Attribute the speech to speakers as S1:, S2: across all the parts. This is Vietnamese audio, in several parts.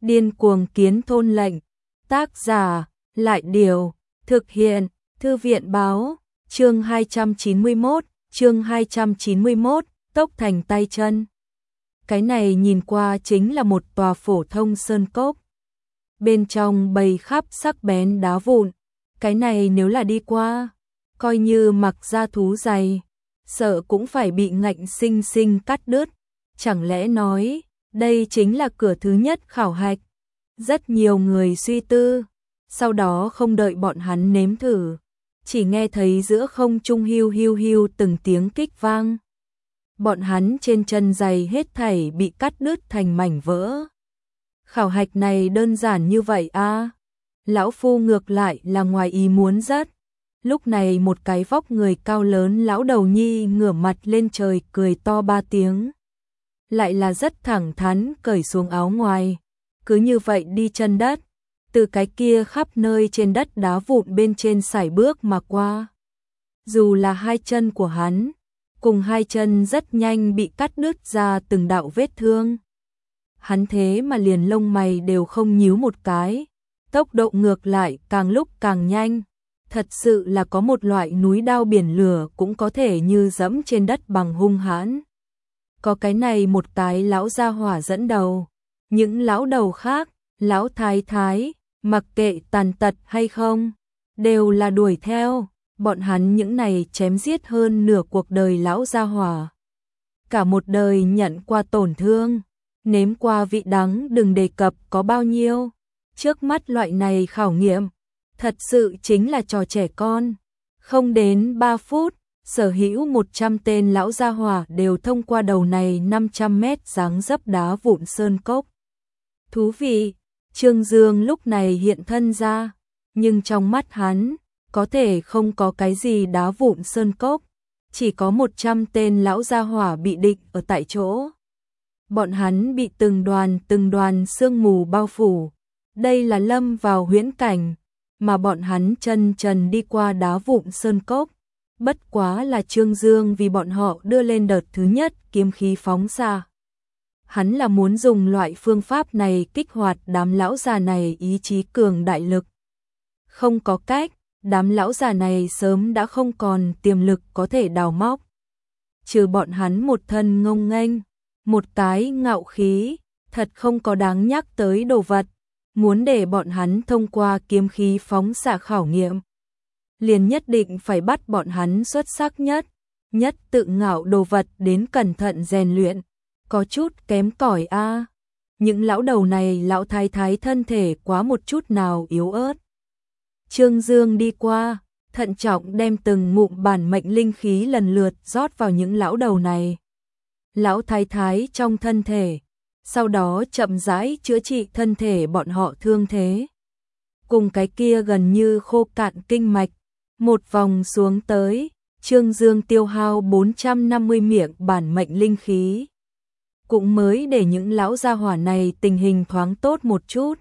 S1: Điên cuồng kiến thôn lệnh. Tác giả, Lại Điều. Thực hiện, Thư viện báo. Chương 291, tốc thành tay chân. Cái này nhìn qua chính là một tòa phổ thông sơn cốc. Bên trong bày khắp sắc bén đá vụn. Cái này nếu là đi qua, coi như mặc da thú dày, sợ cũng phải bị ngạnh sinh sinh cắt đứt. Chẳng lẽ nói, đây chính là cửa thứ nhất khảo hạch. Rất nhiều người suy tư, sau đó không đợi bọn hắn nếm thử, chỉ nghe thấy giữa không trung hiu hiu hiu từng tiếng kích vang. Bọn hắn trên chân giày hết thảy bị cắt đứt thành mảnh vỡ. Khảo hạch này đơn giản như vậy à? Lão phu ngược lại là ngoài ý muốn rất. Lúc này một cái vóc người cao lớn lão đầu nhi ngửa mặt lên trời cười to 3 tiếng. Lại là rất thẳng thắn cởi xuống áo ngoài. Cứ như vậy đi chân đất. Từ cái kia khắp nơi trên đất đá vụn bên trên sải bước mà qua. Dù là hai chân của hắn, cùng hai chân rất nhanh bị cắt đứt ra từng đạo vết thương. Hắn thế mà liền lông mày đều không nhíu một cái. Tốc độ ngược lại càng lúc càng nhanh. Thật sự là có một loại núi đao biển lửa cũng có thể như dẫm trên đất bằng hung hãn. Có cái này một cái lão gia hỏa dẫn đầu. Những lão đầu khác, lão thái thái, mặc kệ tàn tật hay không, đều là đuổi theo. Bọn hắn những này chém giết hơn nửa cuộc đời lão gia hỏa. Cả một đời nhận qua tổn thương, nếm qua vị đắng đừng đề cập có bao nhiêu. Trước mắt loại này khảo nghiệm, thật sự chính là trò trẻ con. Không đến 3 phút, sở hữu 100 tên lão gia hỏa đều thông qua đầu này 500 mét dáng dấp đá vụn sơn cốc. Thú vị, Trương Dương lúc này hiện thân ra, nhưng trong mắt hắn, có thể không có cái gì đá vụn sơn cốc, chỉ có 100 tên lão gia hỏa bị định ở tại chỗ. Bọn hắn bị từng đoàn sương mù bao phủ. Đây là lâm vào huyễn cảnh, mà bọn hắn chân trần đi qua đá vụn sơn cốc. Bất quá là Trương Dương vì bọn họ đưa lên đợt thứ nhất kiếm khí phóng ra. Hắn là muốn dùng loại phương pháp này kích hoạt đám lão già này ý chí cường đại lực. Không có cách, đám lão già này sớm đã không còn tiềm lực có thể đào móc. Trừ bọn hắn một thân ngông nghênh, một cái ngạo khí, thật không có đáng nhắc tới đồ vật. Muốn để bọn hắn thông qua kiếm khí phóng xạ khảo nghiệm, liền nhất định phải bắt bọn hắn xuất sắc nhất tự ngạo đồ vật đến cẩn thận rèn luyện. Có chút kém cỏi a. Những lão đầu này lão thái thái thân thể quá một chút nào yếu ớt. Trương Dương đi qua, thận trọng đem từng ngụm bản mệnh linh khí lần lượt rót vào những lão đầu này. Lão thái thái trong thân thể, sau đó chậm rãi chữa trị thân thể bọn họ thương thế. Cùng cái kia gần như khô cạn kinh mạch, một vòng xuống tới, Trương Dương tiêu hao 450 miệng bản mệnh linh khí. Cũng mới để những lão gia hỏa này tình hình thoáng tốt một chút.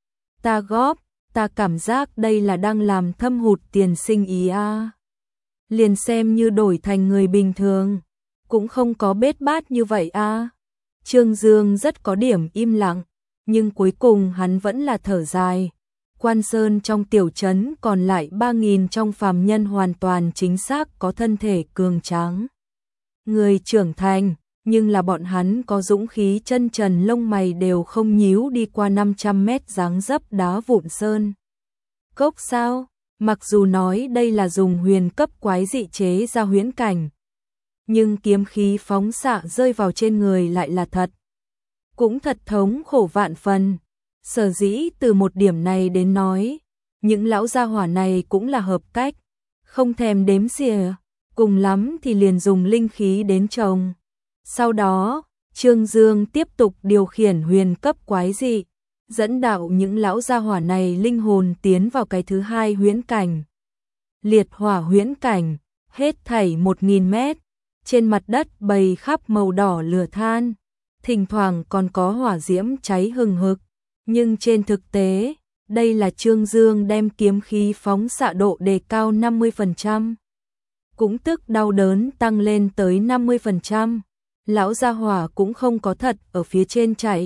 S1: Ta cảm giác đây là đang làm thâm hụt tiền sinh ý a. Liền xem như đổi thành người bình thường, cũng không có bết bát như vậy a. Trương Dương rất có điểm im lặng, nhưng cuối cùng hắn vẫn là thở dài. Quan Sơn trong tiểu trấn còn lại 3.000 trong phàm nhân hoàn toàn chính xác có thân thể cường tráng. Người trưởng thành, nhưng là bọn hắn có dũng khí chân trần lông mày đều không nhíu đi qua 500 mét dáng dấp đá vụn sơn. Cốc sao? Mặc dù nói đây là dùng huyền cấp quái dị chế ra huyễn cảnh, nhưng kiếm khí phóng xạ rơi vào trên người lại là thật. Cũng thật thống khổ vạn phần. Sở dĩ từ một điểm này đến nói, những lão gia hỏa này cũng là hợp cách, không thèm đếm xỉa, cùng lắm thì liền dùng linh khí đến trồng. Sau đó, Trương Dương tiếp tục điều khiển huyền cấp quái dị, dẫn đạo những lão gia hỏa này linh hồn tiến vào cái thứ hai huyễn cảnh. Liệt hỏa huyễn cảnh, hết thảy 1.000 mét, trên mặt đất bày khắp màu đỏ lửa than, thỉnh thoảng còn có hỏa diễm cháy hừng hực. Nhưng trên thực tế, đây là Trương Dương đem kiếm khí phóng xạ độ đề cao 50%. Cũng tức đau đớn tăng lên tới 50%. Lão gia hỏa cũng không có thật ở phía trên chạy,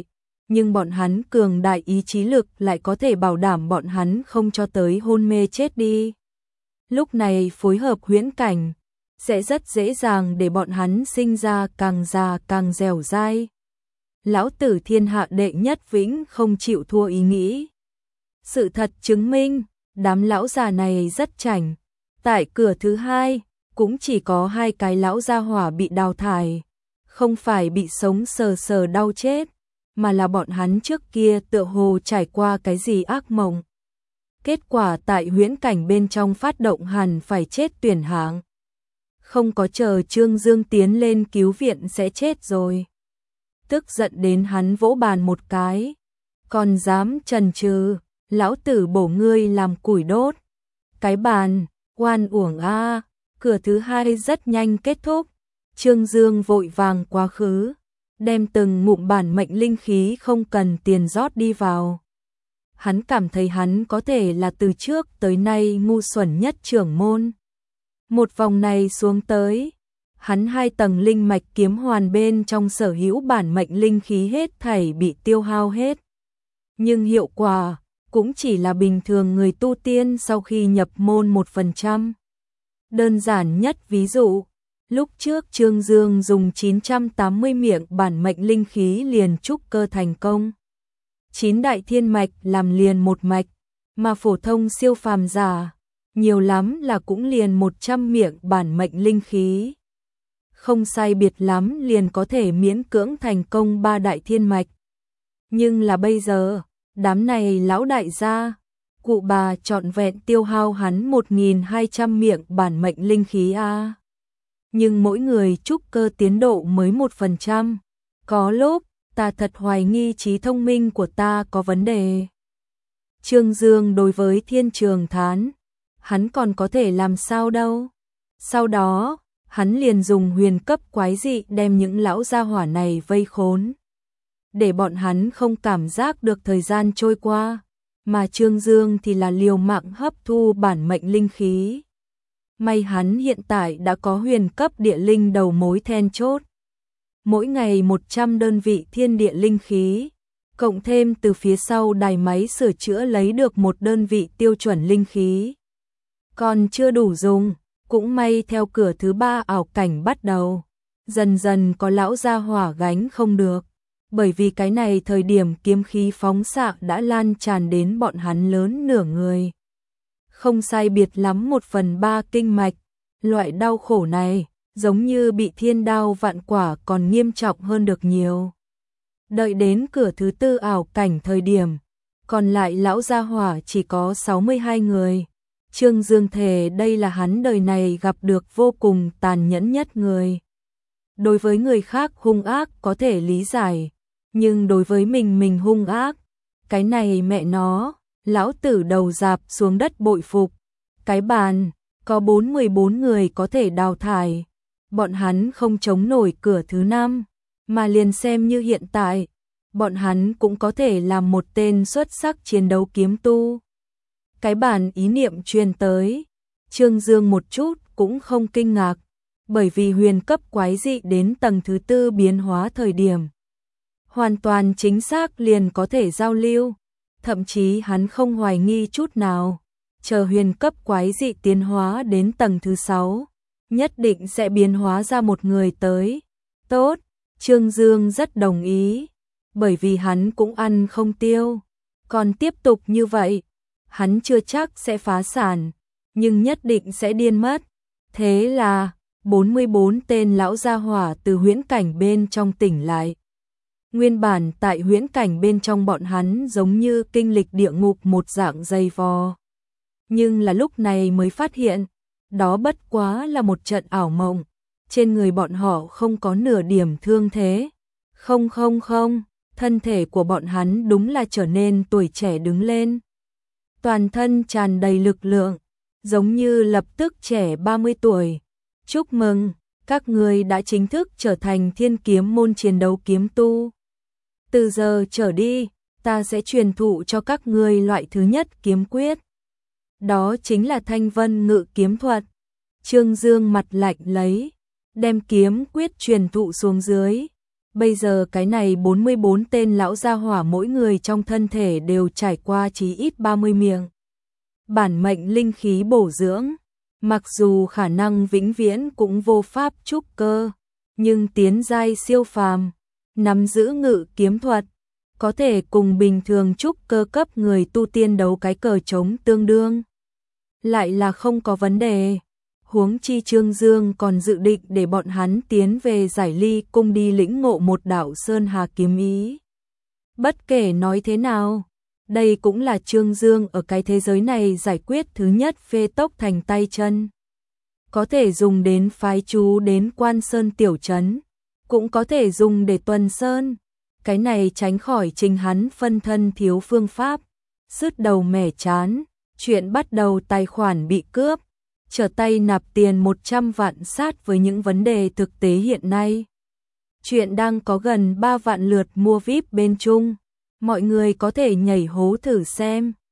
S1: nhưng bọn hắn cường đại ý chí lực lại có thể bảo đảm bọn hắn không cho tới hôn mê chết đi. Lúc này phối hợp huyễn cảnh, sẽ rất dễ dàng để bọn hắn sinh ra càng già càng dẻo dai. Lão tử thiên hạ đệ nhất vĩnh không chịu thua ý nghĩ. Sự thật chứng minh, đám lão già này rất chảnh. Tại cửa thứ hai, cũng chỉ có 2 cái lão gia hỏa bị đào thải. Không phải bị sống sờ sờ đau chết, mà là bọn hắn trước kia tựa hồ trải qua cái gì ác mộng. Kết quả tại huyễn cảnh bên trong phát động hẳn phải chết tuyển hạng. Không có chờ Trương Dương tiến lên cứu viện sẽ chết rồi. Tức giận đến hắn vỗ bàn một cái. Còn dám chần chừ, lão tử bổ ngươi làm củi đốt. Cái bàn, oan uổng a. Cửa thứ hai rất nhanh kết thúc. Trương Dương vội vàng quá khứ, đem từng ngụm bản mệnh linh khí không cần tiền rót đi vào. Hắn cảm thấy hắn có thể là từ trước tới nay ngu xuẩn nhất trưởng môn. Một vòng này xuống tới, hắn 2 tầng linh mạch kiếm hoàn bên trong sở hữu bản mệnh linh khí hết thảy bị tiêu hao hết. Nhưng hiệu quả cũng chỉ là bình thường người tu tiên sau khi nhập môn 1%. Đơn giản nhất ví dụ, lúc trước Trương Dương dùng 980 miệng bản mệnh linh khí liền trúc cơ thành công. 9 đại thiên mạch làm liền một mạch, mà phổ thông siêu phàm giả, nhiều lắm là cũng liền 100 miệng bản mệnh linh khí. Không sai biệt lắm liền có thể miễn cưỡng thành công 3 đại thiên mạch. Nhưng là bây giờ, đám này lão đại gia, cụ bà trọn vẹn tiêu hao hắn 1.200 miệng bản mệnh linh khí a. Nhưng mỗi người trúc cơ tiến độ mới 1%. Có lúc, ta thật hoài nghi trí thông minh của ta có vấn đề. Trương Dương đối với Thiên Trường thán, hắn còn có thể làm sao đâu. Sau đó, hắn liền dùng huyền cấp quái dị đem những lão gia hỏa này vây khốn. Để bọn hắn không cảm giác được thời gian trôi qua, mà Trương Dương thì là liều mạng hấp thu bản mệnh linh khí. May hắn hiện tại đã có huyền cấp địa linh đầu mối then chốt. Mỗi ngày 100 đơn vị thiên địa linh khí, cộng thêm từ phía sau đài máy sửa chữa lấy được 1 đơn vị tiêu chuẩn linh khí. Còn chưa đủ dùng, cũng may theo cửa thứ 3 ảo cảnh bắt đầu, dần dần có lão gia hỏa gánh không được, bởi vì cái này thời điểm kiếm khí phóng xạ đã lan tràn đến bọn hắn lớn nửa người. Không sai biệt lắm 1/3 kinh mạch, loại đau khổ này, giống như bị thiên đao vạn quả còn nghiêm trọng hơn được nhiều. Đợi đến cửa thứ 4 ảo cảnh thời điểm, còn lại lão gia hỏa chỉ có 62 người. Trương Dương thề đây là hắn đời này gặp được vô cùng tàn nhẫn nhất người. Đối với người khác hung ác có thể lý giải, nhưng đối với mình hung ác, cái này mẹ nó, lão tử đầu dạp xuống đất bội phục. Cái bàn, có 14 người có thể đào thải, bọn hắn không chống nổi cửa thứ 5, mà liền xem như hiện tại, bọn hắn cũng có thể làm một tên xuất sắc chiến đấu kiếm tu. Cái bản ý niệm truyền tới, Trương Dương một chút cũng không kinh ngạc, bởi vì huyền cấp quái dị đến tầng thứ 4 biến hóa thời điểm. Hoàn toàn chính xác liền có thể giao lưu, thậm chí hắn không hoài nghi chút nào, chờ huyền cấp quái dị tiến hóa đến tầng thứ 6, nhất định sẽ biến hóa ra một người tới. Tốt, Trương Dương rất đồng ý, bởi vì hắn cũng ăn không tiêu, còn tiếp tục như vậy, hắn chưa chắc sẽ phá sản, nhưng nhất định sẽ điên mất. Thế là, 44 tên lão gia hỏa từ huyễn cảnh bên trong tỉnh lại. Nguyên bản tại huyễn cảnh bên trong bọn hắn giống như kinh lịch địa ngục một dạng dày vò. Nhưng là lúc này mới phát hiện, đó bất quá là một trận ảo mộng, trên người bọn họ không có nửa điểm thương thế. Không, thân thể của bọn hắn đúng là trở nên tuổi trẻ đứng lên. Toàn thân tràn đầy lực lượng, giống như lập tức trẻ 30 tuổi. Chúc mừng, các người đã chính thức trở thành thiên kiếm môn chiến đấu kiếm tu. Từ giờ trở đi, ta sẽ truyền thụ cho các ngươi loại thứ nhất kiếm quyết. Đó chính là Thanh Vân Ngự kiếm thuật. Trương Dương mặt lạnh lấy, đem kiếm quyết truyền thụ xuống dưới. Bây giờ cái này 44 tên lão gia hỏa mỗi người trong thân thể đều trải qua chí ít 30 miệng bản mệnh linh khí bổ dưỡng. Mặc dù khả năng vĩnh viễn cũng vô pháp trúc cơ, nhưng tiến giai siêu phàm, nắm giữ ngự kiếm thuật, có thể cùng bình thường trúc cơ cấp người tu tiên đấu cái cờ trống tương đương. Lại là không có vấn đề. Huống chi Trương Dương còn dự định để bọn hắn tiến về Giải Ly cung đi lĩnh ngộ một đạo sơn hà kiếm ý. Bất kể nói thế nào, đây cũng là Trương Dương ở cái thế giới này giải quyết thứ nhất phê tốc thành tay chân. Có thể dùng đến phái chú đến Quan Sơn tiểu trấn, cũng có thể dùng để tuần sơn. Cái này tránh khỏi trình hắn phân thân thiếu phương pháp, sứt đầu mẻ chán, chuyện bắt đầu tài khoản bị cướp, trở tay nạp tiền 100 vạn sát với những vấn đề thực tế hiện nay. Chuyện đang có gần 3 vạn lượt mua VIP bên Trung, mọi người có thể nhảy hố thử xem.